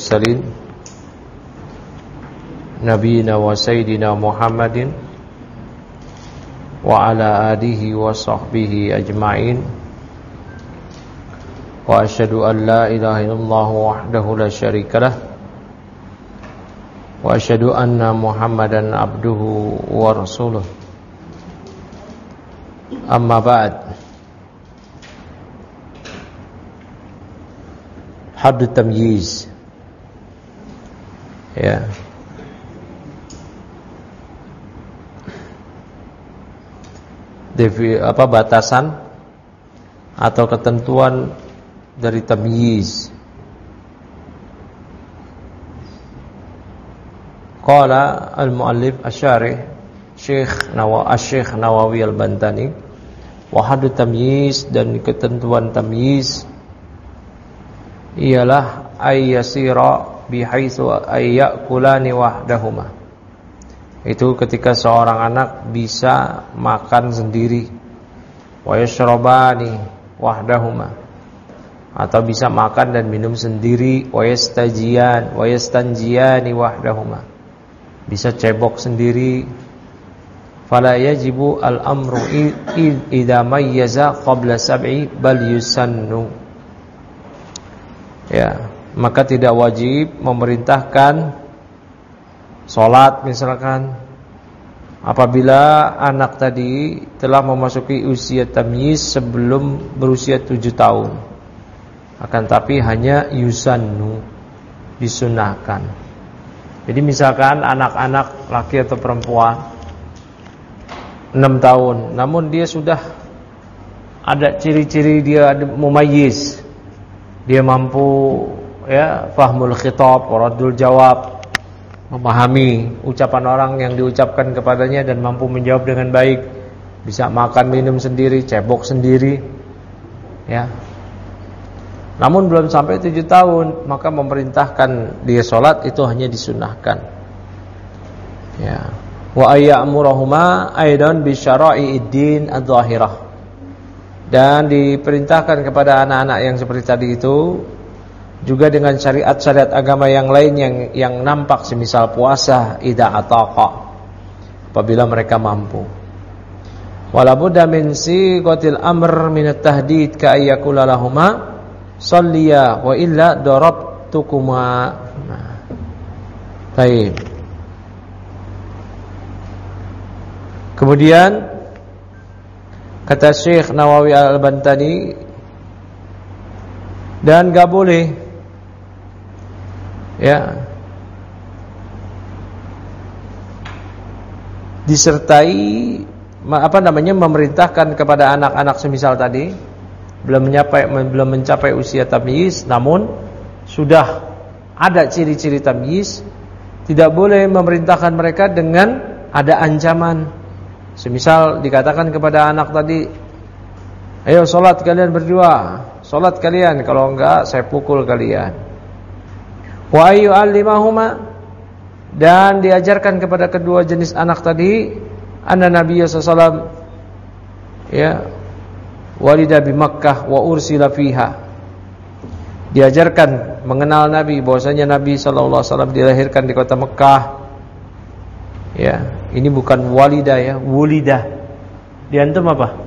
المرسلين نبينا وسيدنا محمد وعلى آله وصحبه أجمعين وأشهد أن لا إله إلا الله وحده لا شريك له وأشهد أن محمدا عبده ورسوله أما بعد Hadd tamyiz, ya. Batasan atau ketentuan dari tamyiz. Qala al-muallif asy-syarih Syekh Nawawi al-Bantani, wa hadd tamyiz, dan ketentuan tamyiz ialah ayyasira bihaitsu ayyakulani wahdahuma. Itu ketika seorang anak bisa makan sendiri, wa yashrabani wahdahuma, atau bisa makan dan minum sendiri, wa yastanjiyani wahdahuma, bisa cebok sendiri. Fala yajibu al-amru idza mayyaza qabla sab'i bal yusannu. Ya, maka tidak wajib memerintahkan sholat misalkan apabila anak tadi telah memasuki usia tamyiz sebelum berusia 7 tahun. Akan tapi hanya yusannu, disunahkan. Jadi misalkan anak-anak laki atau perempuan 6 tahun, namun dia sudah ada ciri-ciri dia mumayyiz. Dia mampu fahmul khitab, raddul jawab, memahami ucapan orang yang diucapkan kepadanya dan mampu menjawab dengan baik, bisa makan minum sendiri, cebok sendiri, ya. Namun belum sampai 7 tahun, maka memerintahkan dia sholat itu hanya disunahkan. Ya. Wa ayyamurahuma aidan bi syara'i'id din adh-dhahirah. Dan diperintahkan kepada anak-anak yang seperti tadi itu juga dengan syariat-syariat agama yang lain yang nampak, semisal puasa idza ataqa, apabila mereka mampu. Wala budda min siqatil amr min at-tahdid ka ayyakula lahumā shalliya wa illa darabtukuma. Baik. Kemudian kata Syekh Nawawi al-Bantani, dan gak boleh disertai memerintahkan kepada anak-anak semisal tadi belum mencapai usia tamyiz, namun sudah ada ciri-ciri tamyiz, tidak boleh memerintahkan mereka dengan ada ancaman. Semisal dikatakan kepada anak tadi, ayo sholat kalian berdua, sholat kalian, kalau enggak saya pukul kalian. Wa ayyu'allimahuma, dan diajarkan kepada kedua jenis anak tadi, anna Nabiya sallallahu alaihi wasallam walida bi Makkah wa ursila fiha. Diajarkan mengenal Nabi, bahwasanya Nabi sallallahu alaihi wasallam dilahirkan di kota Mekah. Ya, ini bukan walida wulidah. Di antum apa?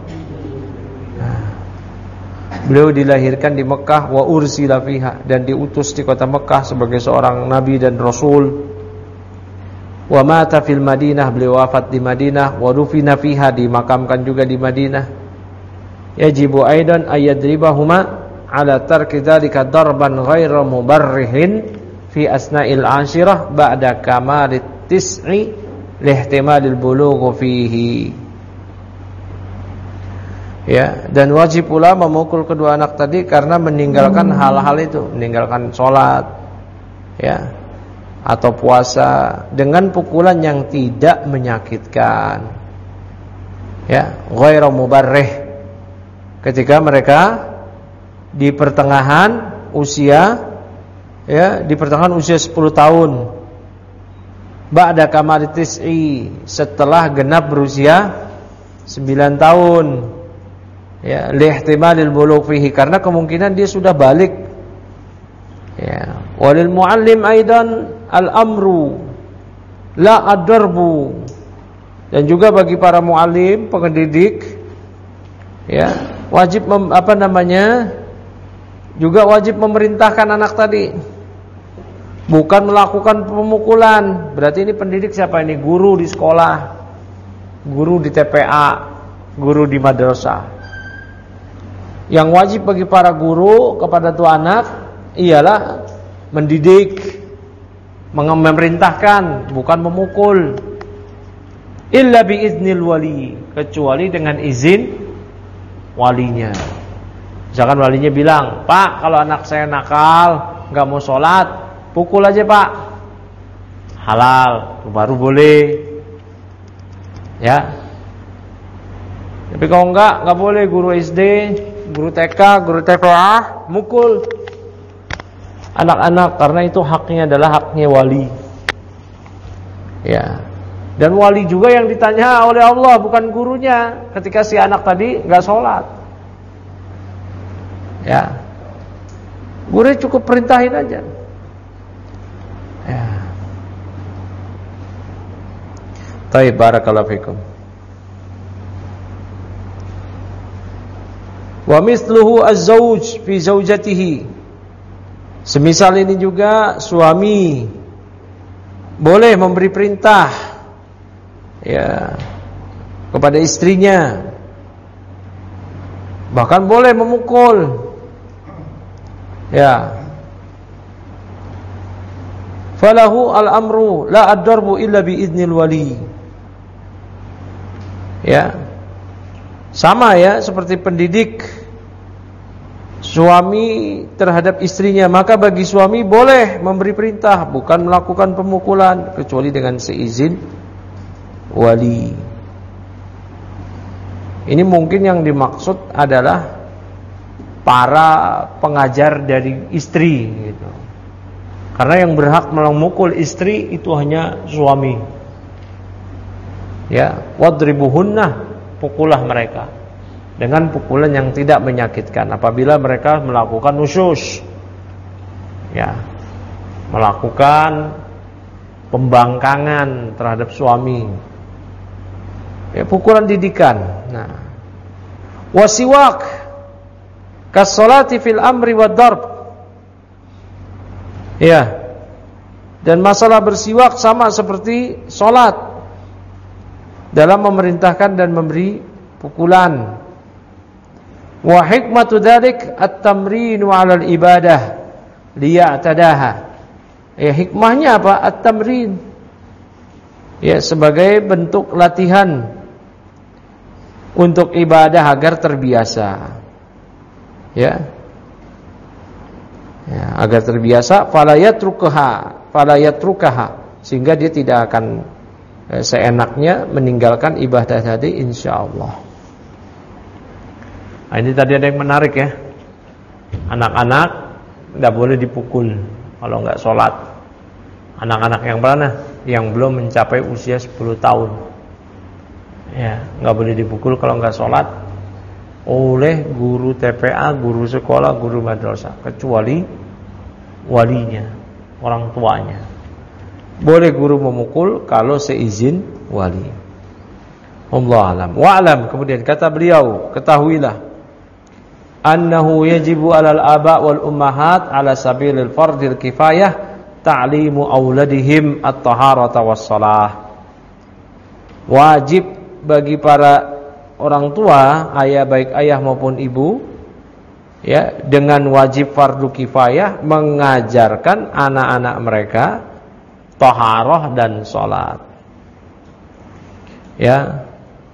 Beliau dilahirkan di Mekah, wa ursila fiha, dan diutus di kota Mekah sebagai seorang nabi dan rasul. Wa mata fil Madinah, beliau wafat di Madinah, wa dufina fiha, dimakamkan juga di Madinah. Yajibu aidan ayadribahuma ala tarki dzalika darban ghairu mubarrihin fi asna'il 'ashirah ba'da kamalit tis'i lihtimalil bulugh fihi. Ya, dan wajib pula memukul kedua anak tadi karena meninggalkan hal-hal itu, meninggalkan sholat, ya, atau puasa dengan pukulan yang tidak menyakitkan. Ya, ghairu mubarrih, ketika mereka di pertengahan usia, di pertengahan usia 10 tahun. Ba'da kamal tis'i, setelah genap berusia 9 tahun. Ya, lihtimalil bulugh fihi, karena kemungkinan dia sudah balik. Ya, walil muallim aidan al-amru la ad-darbu. Dan juga bagi para muallim, pendidik, ya, wajib juga wajib memerintahkan anak tadi, bukan melakukan pemukulan. Berarti ini pendidik siapa ini? Guru di sekolah, guru di TPA, guru di madrasah. Yang wajib bagi para guru kepada tuh anak ialah mendidik, memerintahkan, bukan memukul. Illa biiznil wali, kecuali dengan izin walinya. Misalkan walinya bilang, "Pak, kalau anak saya nakal, nggak mau sholat, pukul aja Pak." Halal, baru boleh. Ya. Tapi kalau nggak boleh. Guru SD, guru TK, guru TPA mukul anak-anak, karena itu haknya adalah haknya wali. Ya. Dan wali juga yang ditanya oleh Allah, bukan gurunya, ketika si anak tadi nggak sholat. Ya, guru cukup perintahin aja. Ya. Baik, barakallahu fikum. Wa misluhu az-zawj fi zaujatihi. Semisal ini juga suami boleh memberi perintah, ya, kepada istrinya, bahkan boleh memukul. Ya. Falahu al-amru la ad-darbu illa bi idznil wali. Ya. Sama ya seperti pendidik suami terhadap istrinya, maka bagi suami boleh memberi perintah, bukan melakukan pemukulan, kecuali dengan seizin wali. Ini mungkin yang dimaksud adalah para pengajar dari istri gitu. Karena yang berhak memukul istri itu hanya suami. Ya, wadribuhunna, pukullah mereka dengan pukulan yang tidak menyakitkan apabila mereka melakukan nusyus. Ya, melakukan pembangkangan terhadap suami. Ya, pukulan didikan. Nah, wasiwak kas-salati fil amri wad darb. Ya. Dan masalah bersiwak sama seperti salat dalam memerintahkan dan memberi pukulan. Wa hikmatu dzalik at-tamrinu 'ala al-ibadah liya'tadaha. Ya, hikmahnya apa? At-tamrin. Ya, sebagai bentuk latihan untuk ibadah agar terbiasa. Ya, agar terbiasa, fala yatrukaha, sehingga dia tidak akan seenaknya meninggalkan ibadah tadi, insyaallah. Nah, ini tadi ada yang menarik ya. Anak-anak tidak boleh dipukul kalau nggak sholat. Anak-anak yang mana? Yang belum mencapai usia 10 tahun. Ya, nggak boleh dipukul kalau nggak sholat oleh guru TPA, guru sekolah, guru madrasah, kecuali walinya, orang tuanya. Boleh guru memukul kalau seizin wali. Wallahu alam. Wa alam, kemudian kata beliau, ketahuilah annahu yajibu 'alal aba' wal ummahat 'ala sabilil fardil kifayah ta'limu auladihim at-taharata was-shalah. Wajib bagi para orang tua, ayah, baik ayah maupun ibu, ya, dengan wajib fardu kifayah mengajarkan anak-anak mereka taharah dan salat. Ya.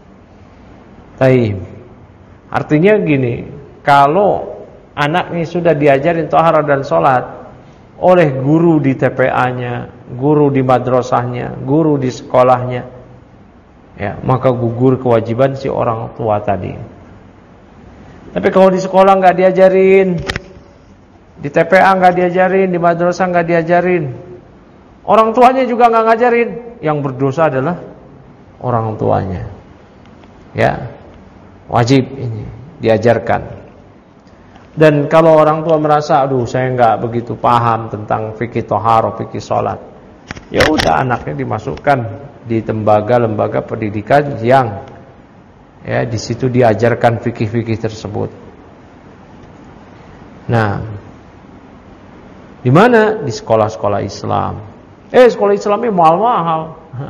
Baik. Artinya gini, kalau anaknya sudah diajarin taharah dan salat oleh guru di TPA-nya, guru di madrasahnya, guru di sekolahnya, ya, maka gugur kewajiban si orang tua tadi. Tapi kalau di sekolah nggak diajarin, di TPA nggak diajarin, di madrasah nggak diajarin, orang tuanya juga nggak ngajarin, yang berdosa adalah orang tuanya. Ya, wajib ini diajarkan. Dan kalau orang tua merasa, aduh saya nggak begitu paham tentang fikih thaharah, fikih sholat, ya udah anaknya dimasukkan di lembaga pendidikan yang ya di situ diajarkan fikih-fikih tersebut. Nah, di mana? Di sekolah-sekolah Islam. Sekolah Islamnya mahal-mahal.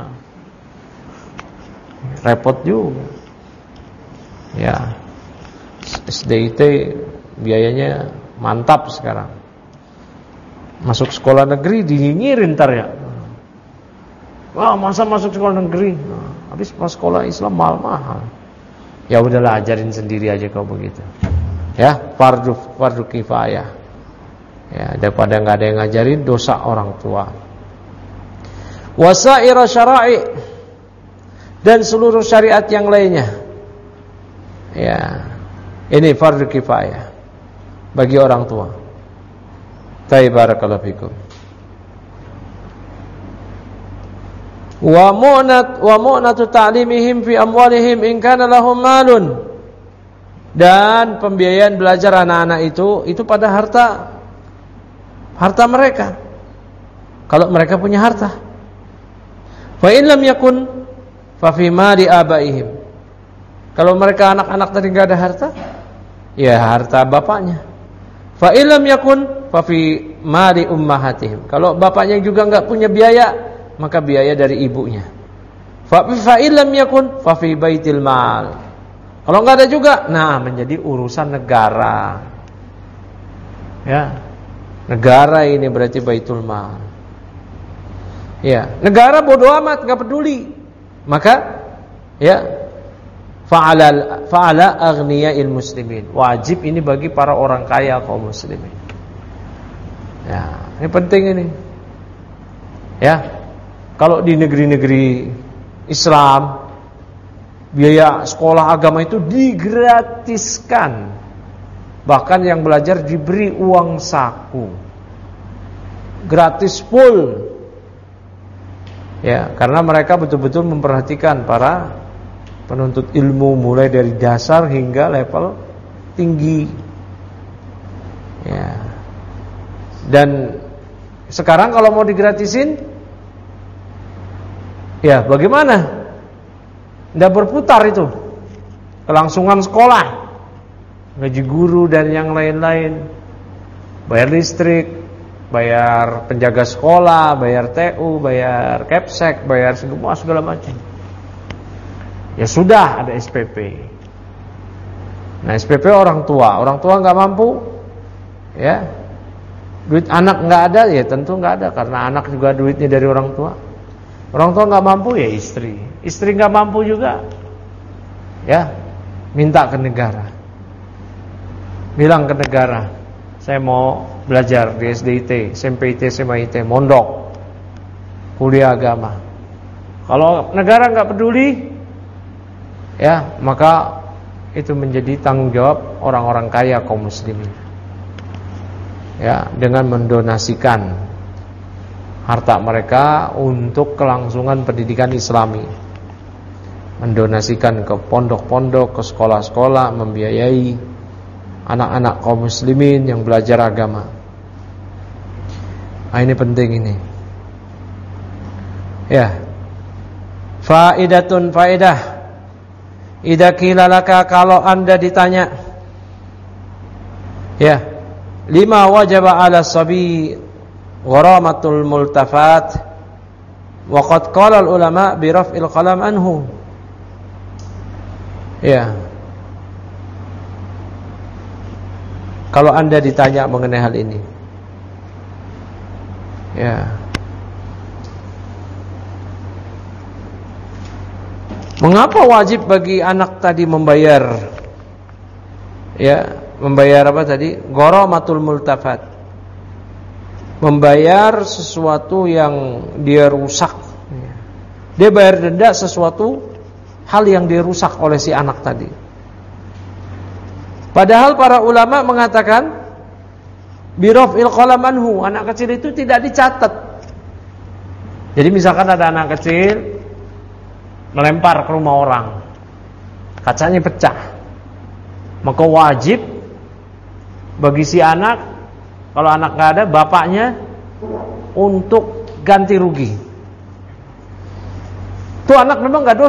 Repot juga. Ya. SDIT biayanya mantap sekarang. Masuk sekolah negeri dinyinyirin ntar ya. Wah, masa masuk sekolah negeri? Habis masuk sekolah Islam mahal-mahal. Ya udahlah, ajarin sendiri aja kalau begitu. Ya, fardu kifayah. Ya, daripada enggak ada yang ngajarin, dosa orang tua. Wasaira syara'i, dan seluruh syariat yang lainnya. Ya. Ini fardu kifayah bagi orang tua. Barakallahu fikum. Wa mu'natu ta'limihim fi amwalihim in kana lahum malun. Dan pembiayaan belajar anak-anak itu pada harta mereka. Kalau mereka punya harta. Fa in lam yakun fa fi mali abaihim. Kalau mereka anak-anak tadi enggak ada harta, ya harta bapaknya. Fa illam yakun fa fi mali ummahatihim. Kalau bapaknya juga enggak punya biaya, maka biaya dari ibunya. Fa illam yakun fa fi baitil mal. Kalau enggak ada juga, nah menjadi urusan negara. Ya. Negara ini berarti baitul mal. Ya, negara bodoh amat, enggak peduli. Maka ya fa'ala aghniya'il muslimin. Wajib ini bagi para orang kaya kaum muslimin. Ya, ini penting ini. Ya. Kalau di negeri-negeri Islam biaya sekolah agama itu digratiskan. Bahkan yang belajar diberi uang saku. Gratis full. Ya, karena mereka betul-betul memperhatikan para penuntut ilmu mulai dari dasar hingga level tinggi. Ya. Dan sekarang kalau mau digratisin, ya bagaimana? Nggak berputar itu. Kelangsungan sekolah, gaji guru dan yang lain-lain, bayar listrik, bayar penjaga sekolah, bayar TU, bayar Kepsek, bayar segala macam. Ya sudah ada SPP. Nah SPP orang tua nggak mampu, ya duit anak nggak ada, ya tentu nggak ada karena anak juga duitnya dari orang tua. Orang tua nggak mampu, ya istri nggak mampu juga, ya minta ke negara, bilang ke negara, saya mau belajar di SDIT, SMPIT, SMAIT, mondok, kuliah agama. Kalau negara nggak peduli, ya maka itu menjadi tanggung jawab orang-orang kaya kaum muslimin. Ya, dengan mendonasikan harta mereka untuk kelangsungan pendidikan Islami. Mendonasikan ke pondok-pondok, ke sekolah-sekolah, membiayai anak-anak kaum muslimin yang belajar agama. Nah, ini penting ini. Ya. Faedah. Idza qila laka, kalau Anda ditanya, ya, lima wajaba 'ala sabi gharamatul multafat wa qad qala al ulama bi raf'il qalam anhu. Ya. Kalau Anda ditanya mengenai hal ini, ya, mengapa wajib bagi anak tadi membayar, ya, membayar apa tadi? Gharamatul multafat. Membayar sesuatu yang dia rusak. Dia bayar denda sesuatu hal yang dia rusak oleh si anak tadi. Padahal para ulama mengatakan birafil qalam anhu, anak kecil itu tidak dicatat. Jadi misalkan ada anak kecil melempar ke rumah orang, kacanya pecah, maka wajib bagi si anak, kalau anak nggak ada, bapaknya untuk ganti rugi. Tuh anak memang nggak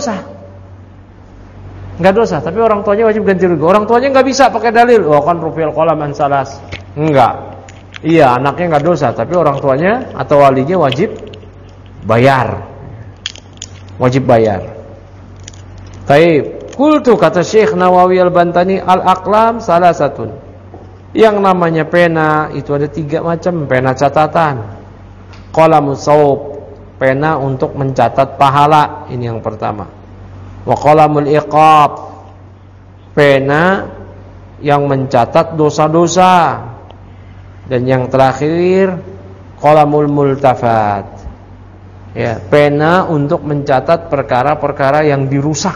dosa, tapi orang tuanya wajib ganti rugi. Orang tuanya nggak bisa pakai dalil, oh kan rufi'al qalam an salas. Enggak. Iya, anaknya nggak dosa, tapi orang tuanya atau walinya wajib bayar. Taib. Qultu, kata Syekh Nawawi Al-Bantani, al-aqlam salasatun. Yang namanya pena itu ada 3 macam. Pena catatan, qalamus saub, pena untuk mencatat pahala, ini yang pertama. Wa qalamul iqab, pena yang mencatat dosa-dosa. Dan yang terakhir qalamul multafat, ya, pena untuk mencatat perkara-perkara yang dirusak.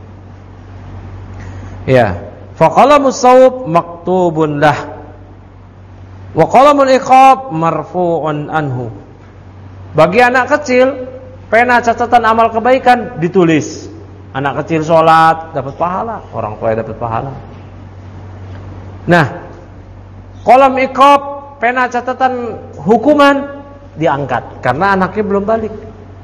Ya, fa qalamus saub maktubun lah, wa qalamul iqab marfu'un anhu. Bagi anak kecil, pena catatan amal kebaikan ditulis. Anak kecil sholat dapat pahala, orang tua dapat pahala. Nah, qalam iqab, pena catatan hukuman diangkat karena anaknya belum balik.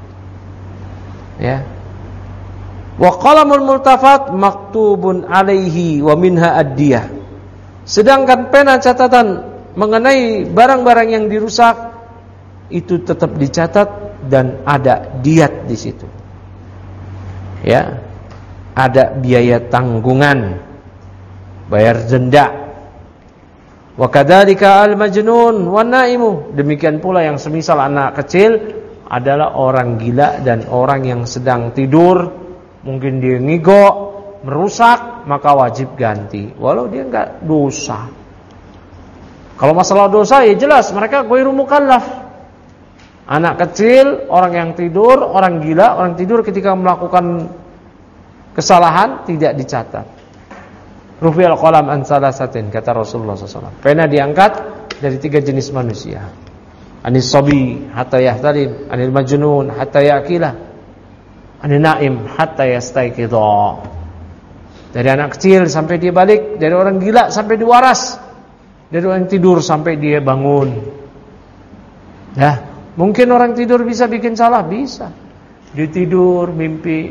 Ya. Wa qalamul multafat maktubun alaihi wa minha ad-diyah. Sedangkan pena catatan mengenai barang-barang yang dirusak itu tetap dicatat dan ada diat di situ. Ya. Ada biaya tanggungan, bayar denda. Wa kadzalika al-majnun wan naimu. Demikian pula yang semisal anak kecil adalah orang gila dan orang yang sedang tidur, mungkin dia ngigo, merusak, maka wajib ganti walau dia enggak dosa. Kalau masalah dosa ya jelas mereka ghairu mukallaf. Anak kecil, orang yang tidur, orang gila, orang tidur ketika melakukan kesalahan tidak dicatat. Rufi'al qalam an salasatin, kata Rasulullah SAW. Pena diangkat dari 3 jenis manusia. Anis sabi hatta yahtalim, anil majnun hatta yaqila, anin naim hatta yastaiqidha. Dari anak kecil sampai dia balik, dari orang gila sampai dia waras, dari orang tidur sampai dia bangun. Ya, mungkin orang tidur bisa bikin salah, bisa. Dia tidur mimpi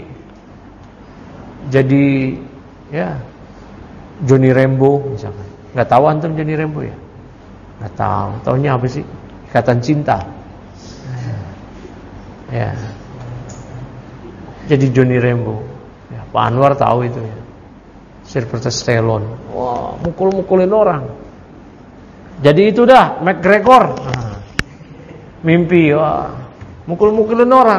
jadi ya Johnny Rambo misalkan. Enggak tahu antum Johnny Rambo ya? Enggak tahu. Taunya apa sih? Ikatan Cinta. Ya. Jadi Johnny Rambo. Ya, Pak Anwar tahu itu ya. Sylvester Stallone. Wah, mukul-mukulin orang. Jadi itu dah McGregor. Nah, mimpi, wah, mukul-mukulin orang.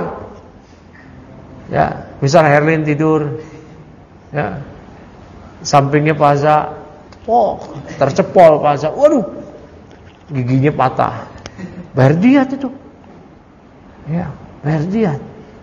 Ya, misal Herlin tidur. Ya. Sampingnya Paza, tercepol Paza, waduh, giginya patah, bayar diat itu, ya, bayar diat.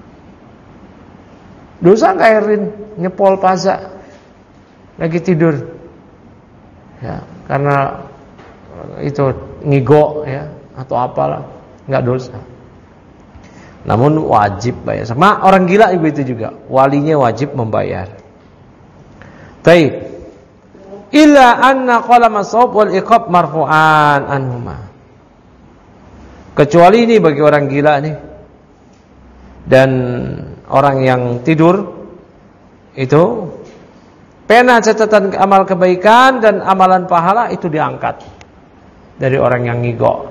Dosa nggak Erwin nyepol Paza lagi tidur, ya, karena itu ngigo, ya, atau apalah, nggak dosa. Namun wajib bayar. Sama orang gila itu juga, walinya wajib membayar. Baik. Illa anna qalam as-sawb wal iqab marfu'an anhuma. Kecuali ini bagi orang gila nih dan orang yang tidur itu pena catatan amal kebaikan dan amalan pahala itu diangkat dari orang yang ngigo.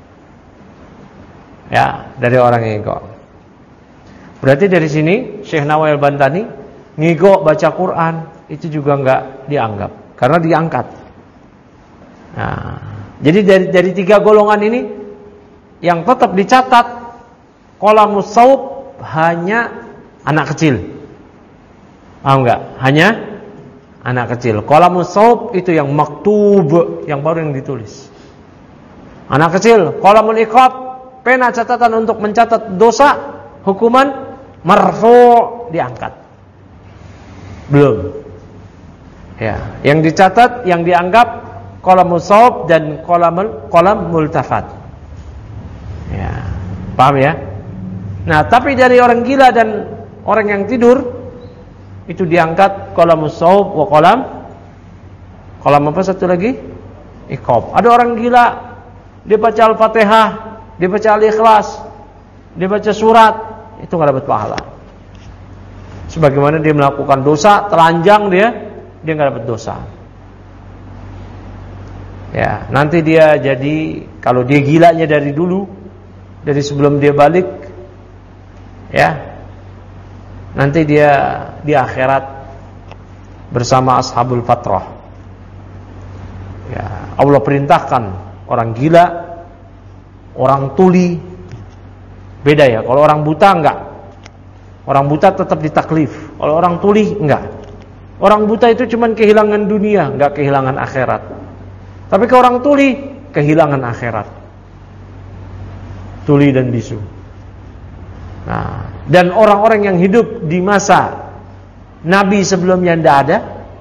Ya, dari orang yang ngigo. Berarti dari sini Syekh Nawawi Al-Bantani ngigo baca Quran itu juga enggak dianggap karena diangkat. Nah, jadi dari 3 golongan ini yang tetap dicatat qalamus saub hanya anak kecil. Paham enggak? Hanya anak kecil. Qalamus saub itu yang maktub, yang baru yang ditulis. Anak kecil, qalamul iqab, pena catatan untuk mencatat dosa, hukuman marfu' diangkat. Belum. Ya, yang dicatat, yang dianggap qalamus saub dan qalam multafat. Ya, paham ya? Nah, tapi dari orang gila dan orang yang tidur itu diangkat qalamus saub wa qalam apa satu lagi? iqab. Ada orang gila, dia baca Al-Fatihah, dia baca Al-Ikhlas, dia baca surat, itu enggak dapat pahala. Sebagaimana dia melakukan dosa, telanjang dia enggak dapat dosa. Ya, nanti dia jadi, kalau dia gilanya dari dulu, dari sebelum dia balik, ya, nanti dia di akhirat bersama ashabul fatrah. Ya, Allah perintahkan orang gila, orang tuli, beda ya. Kalau orang buta enggak. Orang buta tetap ditaklif. Kalau orang tuli enggak. Orang buta itu cuma kehilangan dunia, enggak kehilangan akhirat. Tapi kalau orang tuli kehilangan akhirat. Tuli dan bisu. Nah, dan orang-orang yang hidup di masa Nabi sebelumnya tidak ada,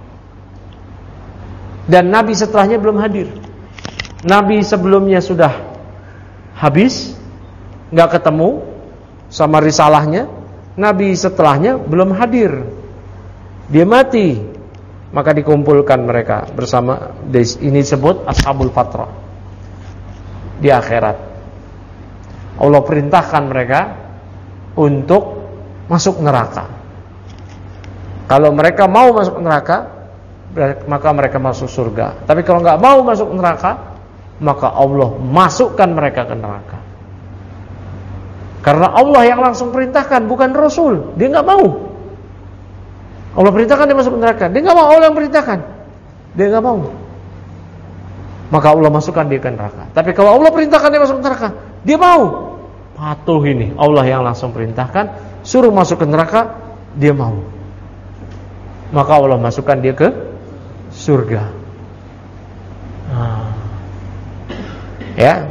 dan Nabi setelahnya belum hadir. Nabi sebelumnya sudah habis, nggak ketemu sama risalahnya. Nabi setelahnya belum hadir, dia mati. Maka dikumpulkan mereka bersama, ini disebut ashabul fatrah di akhirat. Allah perintahkan mereka untuk masuk neraka. Kalau mereka mau masuk neraka, maka mereka masuk surga. Tapi kalau nggak mau masuk neraka, maka Allah masukkan mereka ke neraka. Karena Allah yang langsung perintahkan, bukan Rasul. Dia nggak mau. Allah perintahkan dia masuk neraka. Dia nggak mau, Allah yang perintahkan. Dia nggak mau. Maka Allah masukkan dia ke neraka. Tapi kalau Allah perintahkan dia masuk neraka, dia mau. Patuh ini. Allah yang langsung perintahkan, suruh masuk ke neraka, dia mau. Maka Allah masukkan dia ke surga. Ya.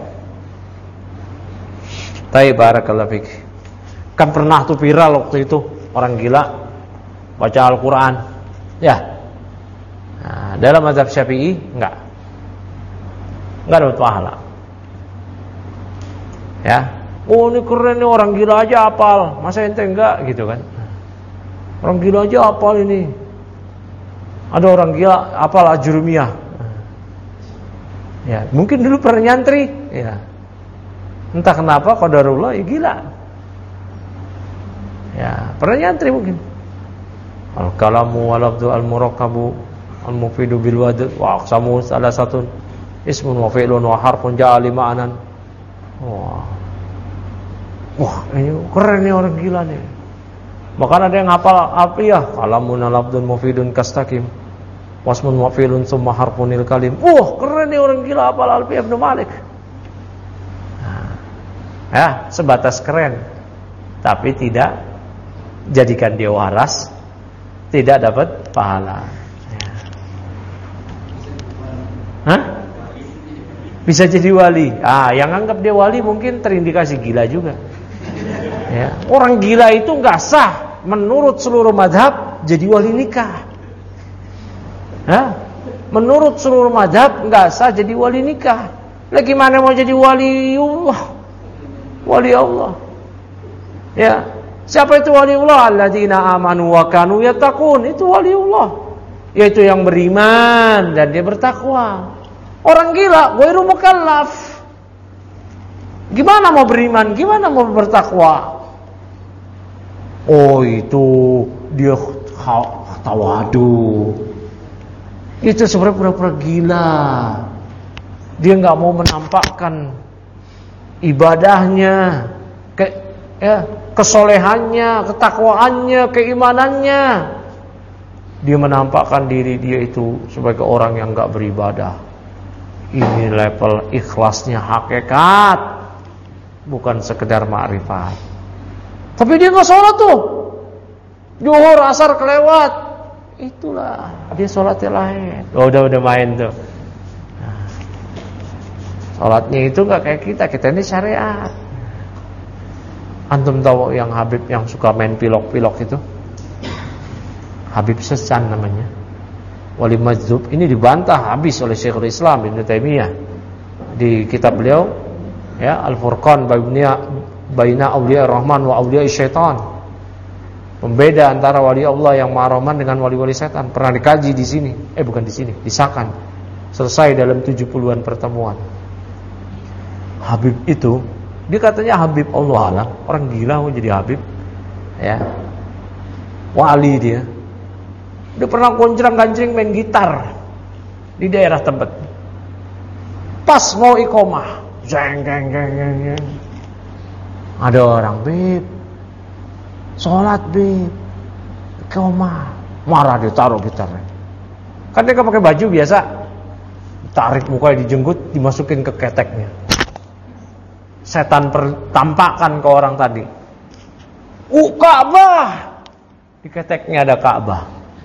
Taib barakallahu fik. Kan pernah tuh viral waktu itu orang gila baca Al-Quran. Ya. Nah, dalam mazhab Syafi'i enggak dapat pahala. Ya. Oh, ini keren nih, orang gila aja hafal. Masa ente enggak gitu kan? Orang gila aja hafal ini. Ada orang gila hafal Ajurumiyah. Ya, mungkin dulu pernah nyantri, ya. Entah kenapa qadarullah ya gila. Ya, pernah nyantri mungkin. Al-kalamu wal-lafdhu al-murakkabu al-mufidu bil wad wa aqsamu salah satu ismun wa fi'lun wa harfun ja'ali ma'anan. Wah, ini keren nih orang gila nih. Bahkan ada yang hafal ya, kalamun al-lafdhun mufidun kastaqim wasmun wa fi'lun summa harfunil kalim. Wah, keren nih orang gila hafal Alfiyah Ibnu Malik. Ya, sebatas keren, tapi tidak jadikan dia waras, tidak dapat pahala. Ya. Hah? Bisa jadi wali. Yang anggap dia wali mungkin terindikasi gila juga. Ya. Orang gila itu nggak sah menurut seluruh madhab jadi wali nikah. Hah? Menurut seluruh madhab nggak sah jadi wali nikah. Lagi mana mau jadi waliullah? Wali Allah. Ya. Siapa itu wali Allah? Alladzina amanu wa kanu yattaqun. Itu wali Allah. Yaitu yang beriman dan dia bertakwa. Orang gila, ghairu mukallaf. Gimana mau beriman? Gimana mau bertakwa? Oh, itu dia tawadu. Itu sebenarnya pura-pura gila. Dia enggak mau menampakkan ibadahnya, kesolehannya, ketakwaannya, keimanannya. Dia menampakkan diri dia itu sebagai orang yang enggak beribadah. Ini level ikhlasnya hakikat, bukan sekedar ma'rifat. Tapi dia enggak sholat tuh. Zuhur, asar kelewat. Itulah dia sholatnya lain. Udah main tuh. Salatnya itu enggak kayak kita ini syariat. Antum tahu yang Habib yang suka main pilok-pilok itu? Habib Sesan namanya. Wali Majdzub. Ini dibantah habis oleh Syekhul Islam Ibnu Taimiyah di kitab beliau, ya, Al-Furqan baina auliya Rahman wa auliya syaitan. Pembeda antara wali Allah yang Maha Rahman dengan wali-wali setan. Pernah dikaji di sini. Bukan di sini, di Sakan. Selesai dalam 70-an pertemuan. Habib itu, dia katanya Habib Allah alam, orang gila mau jadi Habib. Ya. Wali dia. Dia pernah goncang-gancing main gitar di daerah tempat. Pas mau iqomah, jeng jeng jeng jeng. Ada orang, "Bib, sholat Bib, iqomah." Marah dia, taruh gitarnya. Kan dia pakai baju biasa, tarik mukanya dijenggut, dimasukin ke keteknya. Setan tampakkan ke orang tadi. Ka'bah. Di keteknya ada Ka'bah.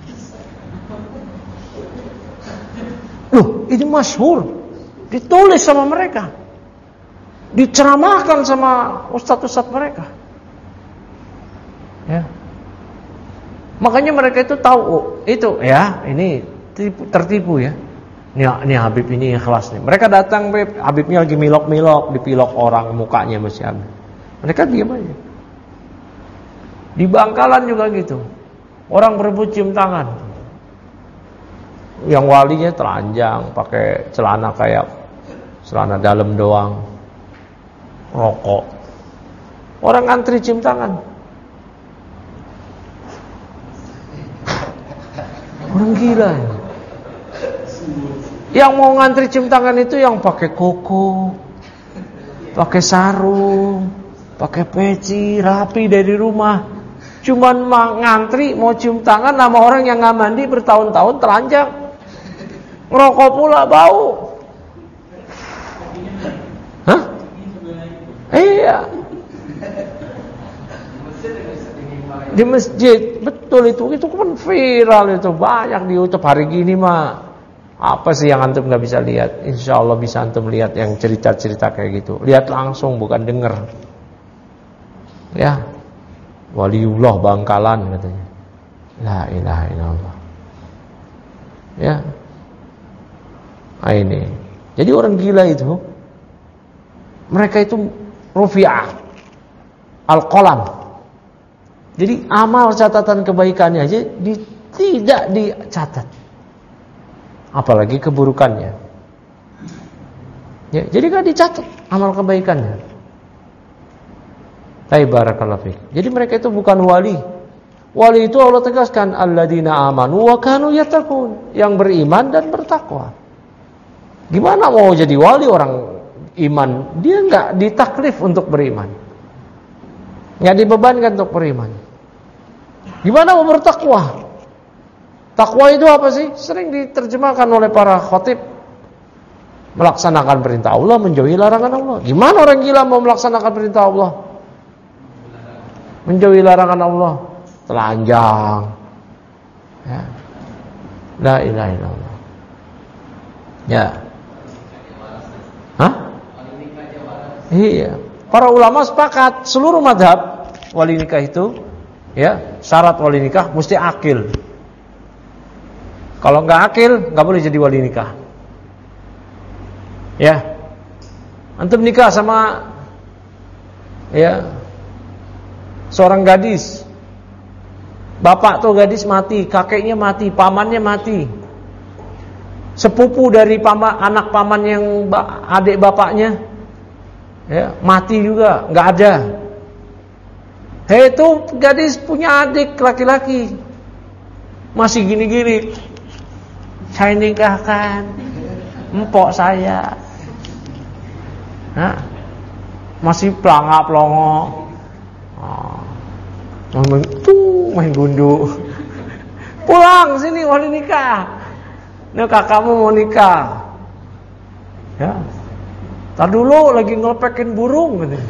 Loh, ini masyhur. Ditulis sama mereka. Diceramahkan sama ustadz-ustadz mereka. Ya. Makanya mereka itu tahu, oh, itu ya, ini tertipu ya. Ini Habib ini ikhlas nih. Mereka datang, Habibnya lagi milok-milok, dipilok orang mukanya masih Habib. Mereka diam aja. Di Bangkalan juga gitu. Orang berebut cium tangan. Yang walinya telanjang, pakai celana kayak celana dalam doang, rokok. Orang antri cium tangan. Orang gila ya. Yang mau ngantri cium tangan itu yang pakai koko, pakai sarung, pakai peci, rapi dari rumah. Cuman ngantri mau cium tangan sama orang yang nggak mandi bertahun-tahun, telanjang, ngerokok pula, bau. Hah? Iya. Di masjid, betul itu kan viral itu, banyak di YouTube hari gini mah. Apa sih yang antum nggak bisa lihat? Insya Allah bisa antum lihat yang cerita-cerita kayak gitu. Lihat langsung, bukan denger. Ya, waliullah Bangkalan katanya. La ilaha illallah. Ya, ini. Jadi orang gila itu, mereka itu rufi'ah al-qalam. Jadi amal catatan kebaikannya aja tidak dicatat, apalagi keburukannya. Ya, jadi kan dicatat amal kebaikannya. Barakallahu fiik. Jadi mereka itu bukan wali. Wali itu Allah tegaskan alladzina amanu wa kanu yattaqun, yang beriman dan bertakwa. Gimana mau jadi wali orang iman? Dia enggak ditaklif untuk beriman, enggak dibebankan untuk beriman. Gimana mau bertakwa? Takwa itu apa sih? Sering diterjemahkan oleh para khatib, melaksanakan perintah Allah, menjauhi larangan Allah. Gimana orang gila mau melaksanakan perintah Allah, menjauhi larangan Allah? Telanjang. Ya. La ilaha illallah. Ya. Hah? Iya. Para ulama sepakat, seluruh mazhab wali nikah itu, ya, syarat wali nikah mesti akil. Kalau nggak akil, nggak boleh jadi wali nikah. Ya, antum nikah sama, ya, seorang gadis. Bapak tuh gadis mati, kakeknya mati, pamannya mati. Sepupu dari anak paman yang adik bapaknya, ya, mati juga, nggak ada. Itu gadis punya adik laki-laki, masih gini-gini. Saya nikahkan empok saya. Nah, masih pelangak-pelongo. Main gundu. Pulang sini wali nikah. Nih kakakmu mau nikah. Ya. Tar dulu lagi ngelepekin burung gitu.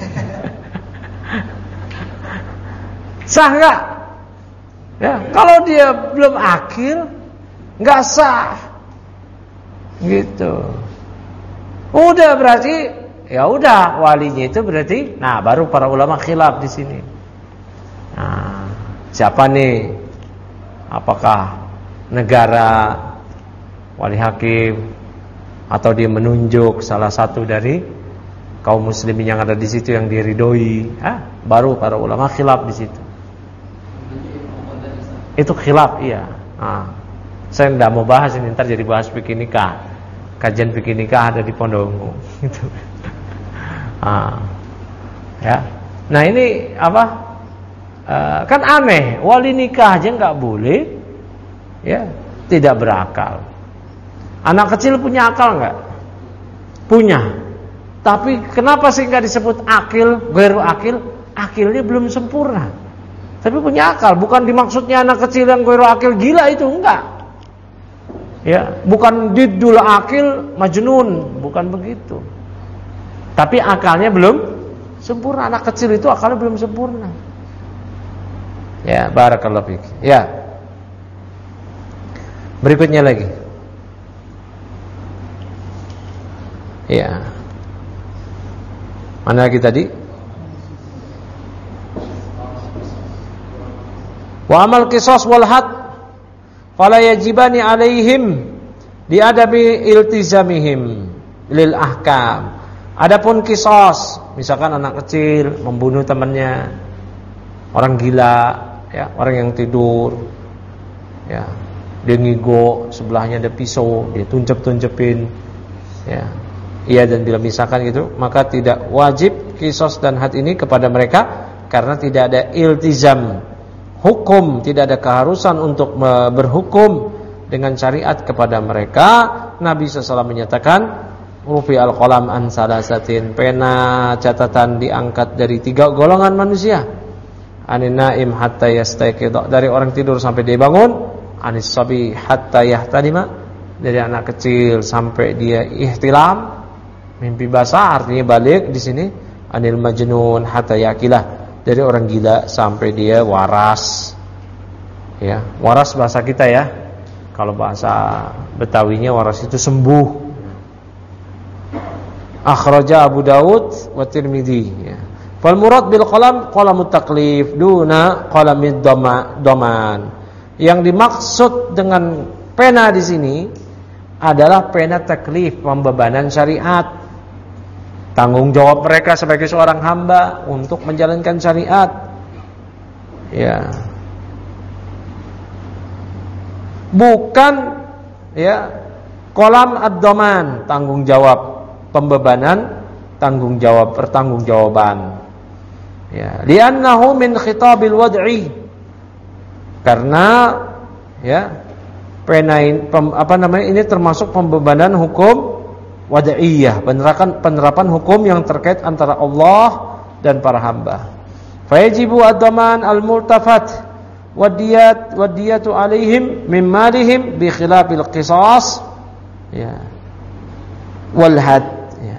Sah enggak? Ya, kalau dia belum akil, enggak sah. Gitu. Udah berarti, ya udah walinya itu berarti, nah baru para ulama khilaf di sini. Nah, siapa nih? Apakah negara, wali hakim, atau dia menunjuk salah satu dari kaum muslimin yang ada di situ yang diridhoi? Baru para ulama khilaf di situ. Itu khilaf, iya. Saya tidak mau bahas ini, ntar jadi bahas fikih nikah. kajian fikih nikah ada di Pondok gitu. Ya. Nah ini apa? Kan aneh, wali nikah aja nggak boleh, ya, tidak berakal. Anak kecil punya akal nggak? Punya. Tapi kenapa sih nggak disebut akil, ghairu akil? Akilnya belum sempurna. Tapi punya akal, bukan dimaksudnya anak kecil yang ghairu akil gila itu, enggak. Ya, bukan diddul akil majnun, bukan begitu. Tapi akalnya belum sempurna. Anak kecil itu akalnya belum sempurna. Ya, barakallahu fiik. Ya. Berikutnya lagi. Ya. Mana lagi tadi? Wa amal qisas wal had fala yajibani alaihim bi adabi iltizamihim lil ahkam. Adapun qisas, misalkan anak kecil membunuh temannya, orang gila, ya, orang yang tidur, ya, dia ngigo, sebelahnya ada pisau, dia tuncep-tuncepin, ya. Iya, dan bila misalkan gitu, maka tidak wajib qisas dan had ini kepada mereka karena tidak ada iltizam hukum, tidak ada keharusan untuk berhukum dengan syariat kepada mereka. Nabi SAW menyatakan, rufi al-qalam an salasatin, pena catatan diangkat dari 3 golongan manusia. Anin naim hatta yastayqidha, dari orang tidur sampai dia bangun. Anis sabi hatta yahtadima, dari anak kecil sampai dia ihtilam, mimpi basah, artinya balik di sini. Anil majnun hatta yaqilah, dari orang gila sampai dia waras. Ya, waras bahasa kita ya. Kalau bahasa Betawinya waras itu sembuh. Akhraja Abu Daud wa Tirmidzi, ya. Fal murad bil qalam qalamut taklif duna qalamid daman. Yang dimaksud dengan pena di sini adalah pena taklif, pembebanan syariat. Tanggung jawab mereka sebagai seorang hamba untuk menjalankan syariat. Ya. Bukan, ya, qalam ad-daman, tanggung jawab, pembebanan, tanggung jawab, pertanggungjawaban. Ya, li'annahu min khitabil wad'i. Karena, ya, pena ini termasuk pembebanan hukum wad'iyah, penerapan hukum yang terkait antara Allah dan para hamba. Fayajibu ad-daman al-multafat wadiyatu alaihim min malihim bi khilafil qisas, ya, wal had, ya.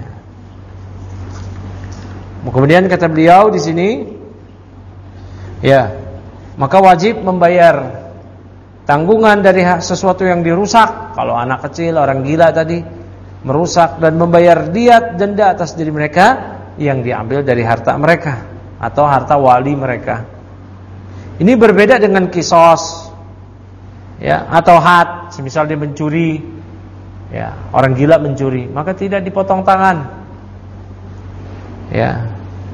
Kemudian kata beliau di sini, ya, maka wajib membayar tanggungan dari sesuatu yang dirusak. Kalau anak kecil, orang gila tadi merusak, dan membayar diat denda atas diri mereka yang diambil dari harta mereka atau harta wali mereka. Ini berbeda dengan qisas, ya, atau had. Semisal dia mencuri, ya, orang gila mencuri, maka tidak dipotong tangan. Ya.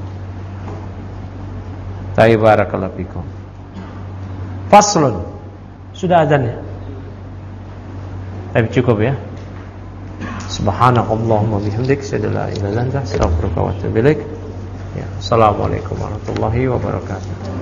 Barakallahu fikum. Faslun. Sudah azan ya? Tapi cukup ya. Subhanakallahumma bihamdik, asyhadu an la ilaha illa anta, astaghfiruka wa atubu ilaik. Ya, assalamualaikum warahmatullahi wabarakatuh.